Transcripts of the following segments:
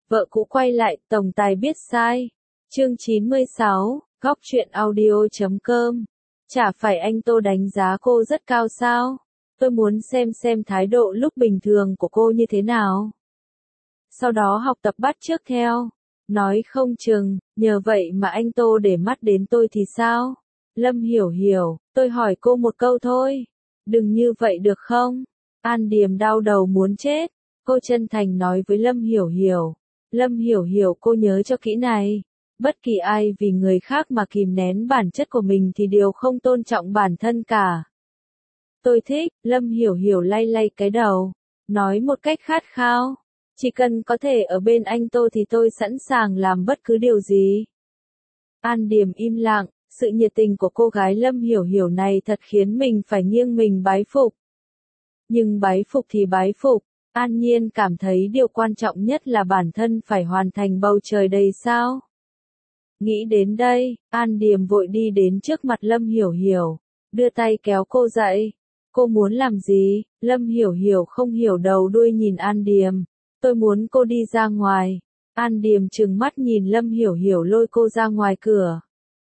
Vợ cũ quay lại, tổng tài biết sai. Chương 96, góc truyện audio.com. Chả phải anh Tô đánh giá cô rất cao sao? Tôi muốn xem thái độ lúc bình thường của cô như thế nào. Sau đó học tập bắt chước theo. Nói không chừng, nhờ vậy mà anh Tô để mắt đến tôi thì sao? Lâm Hiểu Hiểu, tôi hỏi cô một câu thôi. Đừng như vậy được không? An Điềm đau đầu muốn chết. Cô chân thành nói với Lâm Hiểu Hiểu. Lâm Hiểu Hiểu, cô nhớ cho kỹ này. Bất kỳ ai vì người khác mà kìm nén bản chất của mình thì đều không tôn trọng bản thân cả. Tôi thích. Lâm Hiểu Hiểu lay lay cái đầu. Nói một cách khát khao. Chỉ cần có thể ở bên anh Tô thì tôi sẵn sàng làm bất cứ điều gì. An Điềm im lặng. Sự nhiệt tình của cô gái Lâm Hiểu Hiểu này thật khiến mình phải nghiêng mình bái phục. Nhưng bái phục thì bái phục. An Nhiên cảm thấy điều quan trọng nhất là bản thân phải hoàn thành bầu trời đầy sao. Nghĩ đến đây, An Điềm vội đi đến trước mặt Lâm Hiểu Hiểu, đưa tay kéo cô dậy. Cô muốn làm gì? Lâm Hiểu Hiểu không hiểu đầu đuôi nhìn An Điềm. Tôi muốn cô đi ra ngoài. An Điềm trừng mắt nhìn Lâm Hiểu Hiểu lôi cô ra ngoài cửa.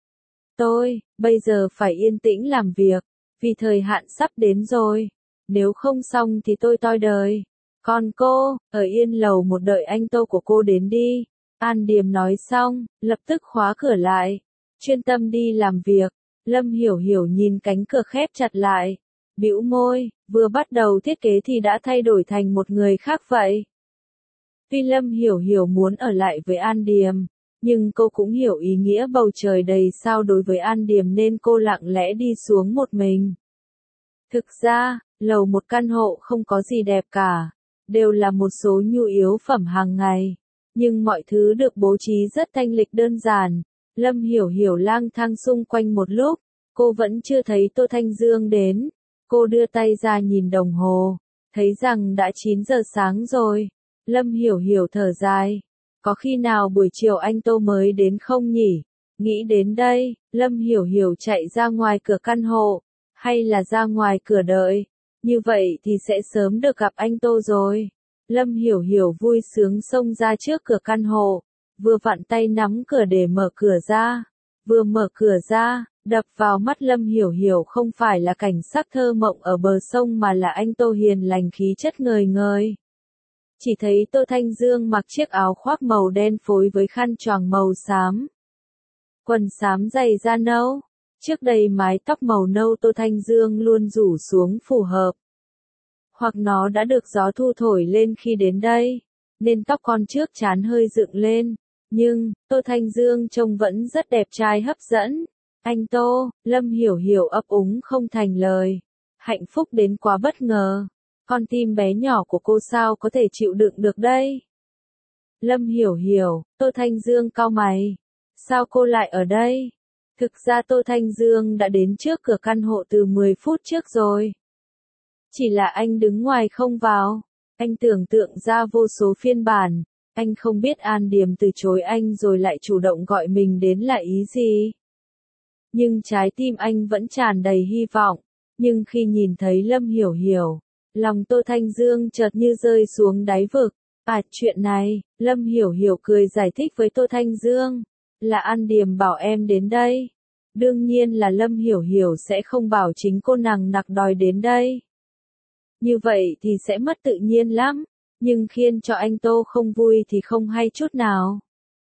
Tôi, bây giờ phải yên tĩnh làm việc, vì thời hạn sắp đến rồi. Nếu không xong thì tôi toi đời. Còn cô, ở yên lầu một đợi anh Tô của cô đến đi. An Điềm nói xong, lập tức khóa cửa lại. Chuyên tâm đi làm việc. Lâm Hiểu Hiểu nhìn cánh cửa khép chặt lại. Bĩu môi, vừa bắt đầu thiết kế thì đã thay đổi thành một người khác vậy. Tuy Lâm Hiểu Hiểu muốn ở lại với An Điềm, nhưng cô cũng hiểu ý nghĩa bầu trời đầy sao đối với An Điềm nên cô lặng lẽ đi xuống một mình. Thực ra, lầu một căn hộ không có gì đẹp cả, đều là một số nhu yếu phẩm hàng ngày. Nhưng mọi thứ được bố trí rất thanh lịch đơn giản. Lâm Hiểu Hiểu lang thang xung quanh một lúc, cô vẫn chưa thấy Tô Thanh Dương đến. Cô đưa tay ra nhìn đồng hồ, thấy rằng đã 9 giờ sáng rồi. Lâm Hiểu Hiểu thở dài. Có khi nào buổi chiều anh Tô mới đến không nhỉ? Nghĩ đến đây, Lâm Hiểu Hiểu chạy ra ngoài cửa căn hộ. Hay là ra ngoài cửa đợi? Như vậy thì sẽ sớm được gặp anh Tô rồi. Lâm Hiểu Hiểu vui sướng xông ra trước cửa căn hộ. Vừa vặn tay nắm cửa để mở cửa ra. Vừa mở cửa ra, đập vào mắt Lâm Hiểu Hiểu không phải là cảnh sắc thơ mộng ở bờ sông mà là anh Tô hiền lành khí chất ngời ngời. Chỉ thấy Tô Thanh Dương mặc chiếc áo khoác màu đen phối với khăn choàng màu xám. Quần xám giày da nâu. Trước đây mái tóc màu nâu Tô Thanh Dương luôn rủ xuống phù hợp. Hoặc nó đã được gió thu thổi lên khi đến đây, nên tóc con trước trán hơi dựng lên. Nhưng, Tô Thanh Dương trông vẫn rất đẹp trai hấp dẫn. Anh Tô, Lâm Hiểu Hiểu ấp úng không thành lời. Hạnh phúc đến quá bất ngờ. Con tim bé nhỏ của cô sao có thể chịu đựng được đây? Lâm Hiểu Hiểu, Tô Thanh Dương cau mày. Sao cô lại ở đây? Thực ra Tô Thanh Dương đã đến trước cửa căn hộ từ 10 phút trước rồi. Chỉ là anh đứng ngoài không vào. Anh tưởng tượng ra vô số phiên bản. Anh không biết An Điềm từ chối anh rồi lại chủ động gọi mình đến là ý gì. Nhưng trái tim anh vẫn tràn đầy hy vọng. Nhưng khi nhìn thấy Lâm Hiểu Hiểu, lòng Tô Thanh Dương chợt như rơi xuống đáy vực. Chuyện này, Lâm Hiểu Hiểu cười giải thích với Tô Thanh Dương. Là An Điềm bảo em đến đây. Đương nhiên là Lâm Hiểu Hiểu sẽ không bảo chính cô nàng nặc đòi đến đây. Như vậy thì sẽ mất tự nhiên lắm. Nhưng khiến cho anh Tô không vui thì không hay chút nào.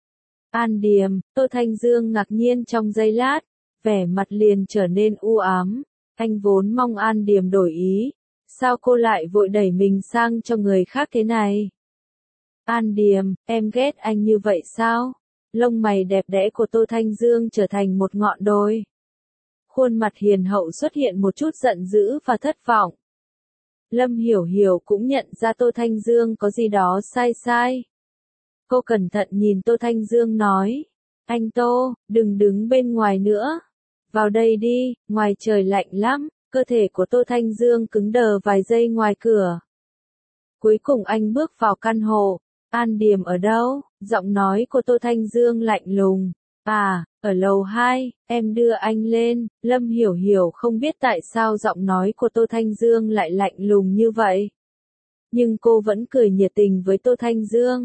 An Điềm, Tô Thanh Dương ngạc nhiên trong giây lát. Vẻ mặt liền trở nên u ám. Anh vốn mong An Điềm đổi ý. Sao cô lại vội đẩy mình sang cho người khác thế này? An Điềm, em ghét anh như vậy sao? Lông mày đẹp đẽ của Tô Thanh Dương trở thành một ngọn đồi. Khuôn mặt hiền hậu xuất hiện một chút giận dữ và thất vọng. Lâm Hiểu Hiểu cũng nhận ra Tô Thanh Dương có gì đó sai. Cô cẩn thận nhìn Tô Thanh Dương nói. Anh Tô, đừng đứng bên ngoài nữa. Vào đây đi, ngoài trời lạnh lắm. Cơ thể của Tô Thanh Dương cứng đờ vài giây ngoài cửa. Cuối cùng anh bước vào căn hộ. An Điềm ở đâu? Giọng nói của Tô Thanh Dương lạnh lùng. Ở lầu 2, em đưa anh lên. Lâm Hiểu Hiểu không biết tại sao giọng nói của Tô Thanh Dương lại lạnh lùng như vậy. Nhưng cô vẫn cười nhiệt tình với Tô Thanh Dương.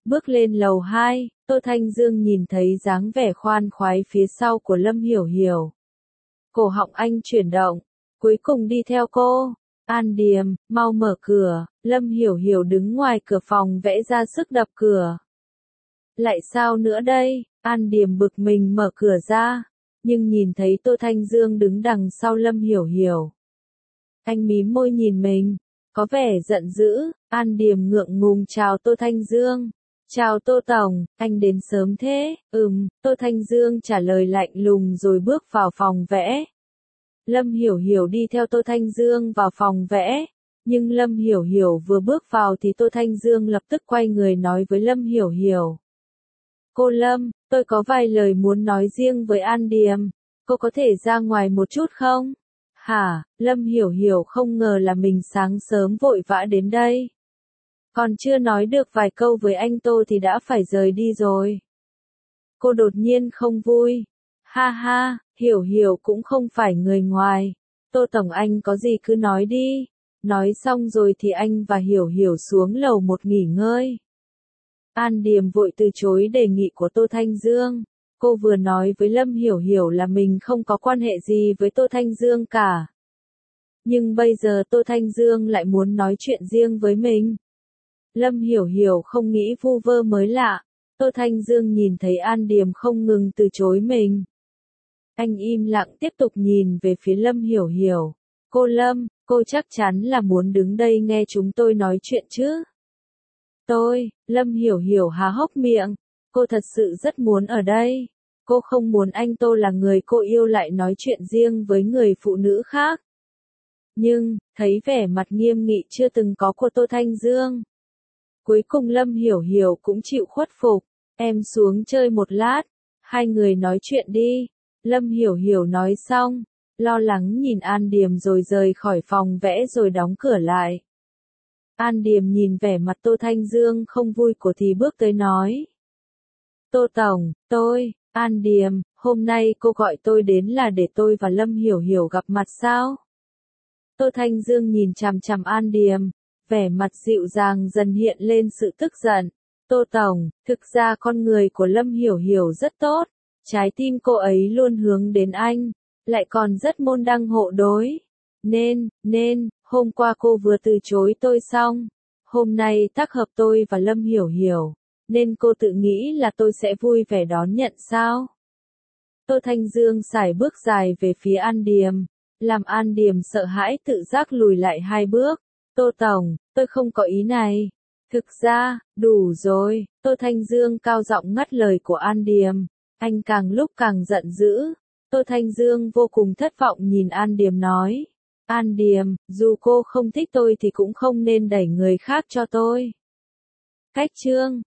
Bước lên lầu 2, Tô Thanh Dương nhìn thấy dáng vẻ khoan khoái phía sau của Lâm Hiểu Hiểu. Cổ họng anh chuyển động, cuối cùng đi theo cô. An Điềm, mau mở cửa, Lâm Hiểu Hiểu đứng ngoài cửa phòng vẽ ra sức đập cửa. Lại sao nữa đây? An Điềm bực mình mở cửa ra, nhưng nhìn thấy Tô Thanh Dương đứng đằng sau Lâm Hiểu Hiểu. Anh mím môi nhìn mình, có vẻ giận dữ. An Điềm ngượng ngùng chào Tô Thanh Dương. Chào Tô Tổng, anh đến sớm thế. Tô Thanh Dương trả lời lạnh lùng rồi bước vào phòng vẽ. Lâm Hiểu Hiểu đi theo Tô Thanh Dương vào phòng vẽ, nhưng Lâm Hiểu Hiểu vừa bước vào thì Tô Thanh Dương lập tức quay người nói với Lâm Hiểu Hiểu. Cô Lâm, tôi có vài lời muốn nói riêng với An Điềm, cô có thể ra ngoài một chút không? Hả? Lâm Hiểu Hiểu không ngờ là mình sáng sớm vội vã đến đây. Còn chưa nói được vài câu với anh Tô thì đã phải rời đi rồi. Cô đột nhiên không vui. Ha ha, Hiểu Hiểu cũng không phải người ngoài. Tô Tổng anh có gì cứ nói đi. Nói xong rồi thì anh và Hiểu Hiểu xuống lầu một nghỉ ngơi. An Điềm vội từ chối đề nghị của Tô Thanh Dương. Cô vừa nói với Lâm Hiểu Hiểu là mình không có quan hệ gì với Tô Thanh Dương cả. Nhưng bây giờ Tô Thanh Dương lại muốn nói chuyện riêng với mình. Lâm Hiểu Hiểu không nghĩ vu vơ mới lạ. Tô Thanh Dương nhìn thấy An Điềm không ngừng từ chối mình. Anh im lặng tiếp tục nhìn về phía Lâm Hiểu Hiểu. Cô Lâm, cô chắc chắn là muốn đứng đây nghe chúng tôi nói chuyện chứ? Lâm Hiểu Hiểu há hốc miệng. Cô thật sự rất muốn ở đây. Cô không muốn anh Tô là người cô yêu lại nói chuyện riêng với người phụ nữ khác. Nhưng, thấy vẻ mặt nghiêm nghị chưa từng có của Tô Thanh Dương. Cuối cùng Lâm Hiểu Hiểu cũng chịu khuất phục. Em xuống chơi một lát. Hai người nói chuyện đi. Lâm Hiểu Hiểu nói xong. Lo lắng nhìn An Điềm rồi rời khỏi phòng vẽ rồi đóng cửa lại. An Điềm nhìn vẻ mặt Tô Thanh Dương không vui của thì bước tới nói. Tô Tổng, An Điềm, hôm nay cô gọi tôi đến là để tôi và Lâm Hiểu Hiểu gặp mặt sao? Tô Thanh Dương nhìn chằm chằm An Điềm, vẻ mặt dịu dàng dần hiện lên sự tức giận. Tô Tổng, thực ra con người của Lâm Hiểu Hiểu rất tốt, trái tim cô ấy luôn hướng đến anh, lại còn rất môn đăng hộ đối. Nên, hôm qua cô vừa từ chối tôi xong, hôm nay tác hợp tôi và Lâm Hiểu Hiểu, nên cô tự nghĩ là tôi sẽ vui vẻ đón nhận sao? Tô Thanh Dương sải bước dài về phía An Điềm, làm An Điềm sợ hãi tự giác lùi lại 2 bước. Tô Tổng, tôi không có ý này. Thực ra, đủ rồi. Tô Thanh Dương cao giọng ngắt lời của An Điềm. Anh càng lúc càng giận dữ. Tô Thanh Dương vô cùng thất vọng nhìn An Điềm nói. An Điềm, dù cô không thích tôi thì cũng không nên đẩy người khác cho tôi. Cách chương